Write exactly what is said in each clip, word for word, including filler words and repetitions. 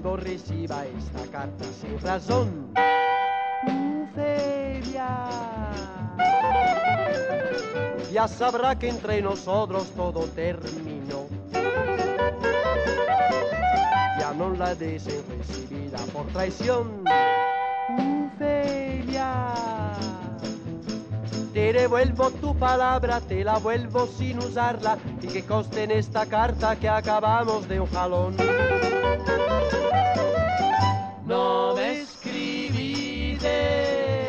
amigo reciba esta carta sin razón. Ofelia, ya sabrá que entre nosotros todo terminó. Ya no la desen recibida por traición. Ofelia, te devuelvo tu palabra, te la vuelvo sin usarla, y que conste en esta carta que acabamos de un jalón. No me escribiste,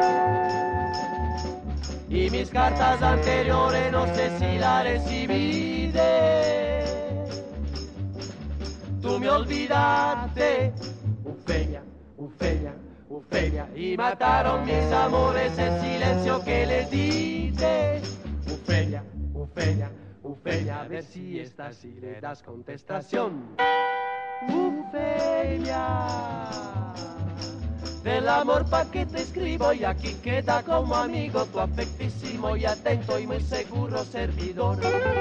y mis cartas anteriores no sé si las recibiste. Tú me olvidaste, Ofelia, Ofelia, Ofelia, y mataron mis amores el silencio que les diste. Ofelia, Ofelia, Ofelia, a ver si esta sí le das contestación. Ofelia, del amor pa' que te escribo, y aquí queda como amigo tu afectísimo y atento y muy seguro servidor.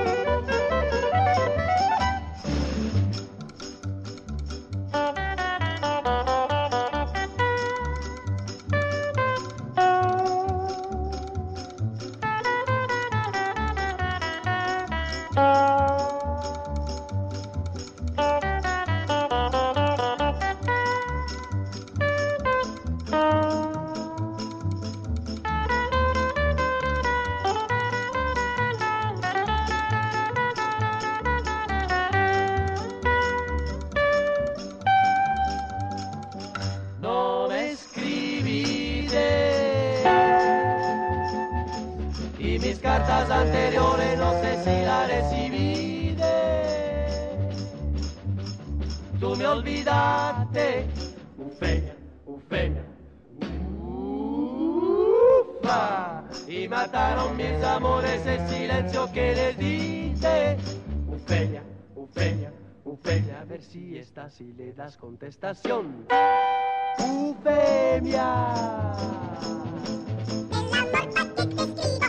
Mis cartas anteriores no sé si las recibiste. Tú me olvidaste, Ofelia, Ofelia, ufa, y mataron mis amores el silencio que les diste. Ofelia, Ofelia, Ofelia, a ver si esta sí le das contestación. Ofelia, el amor pa' que te escribo.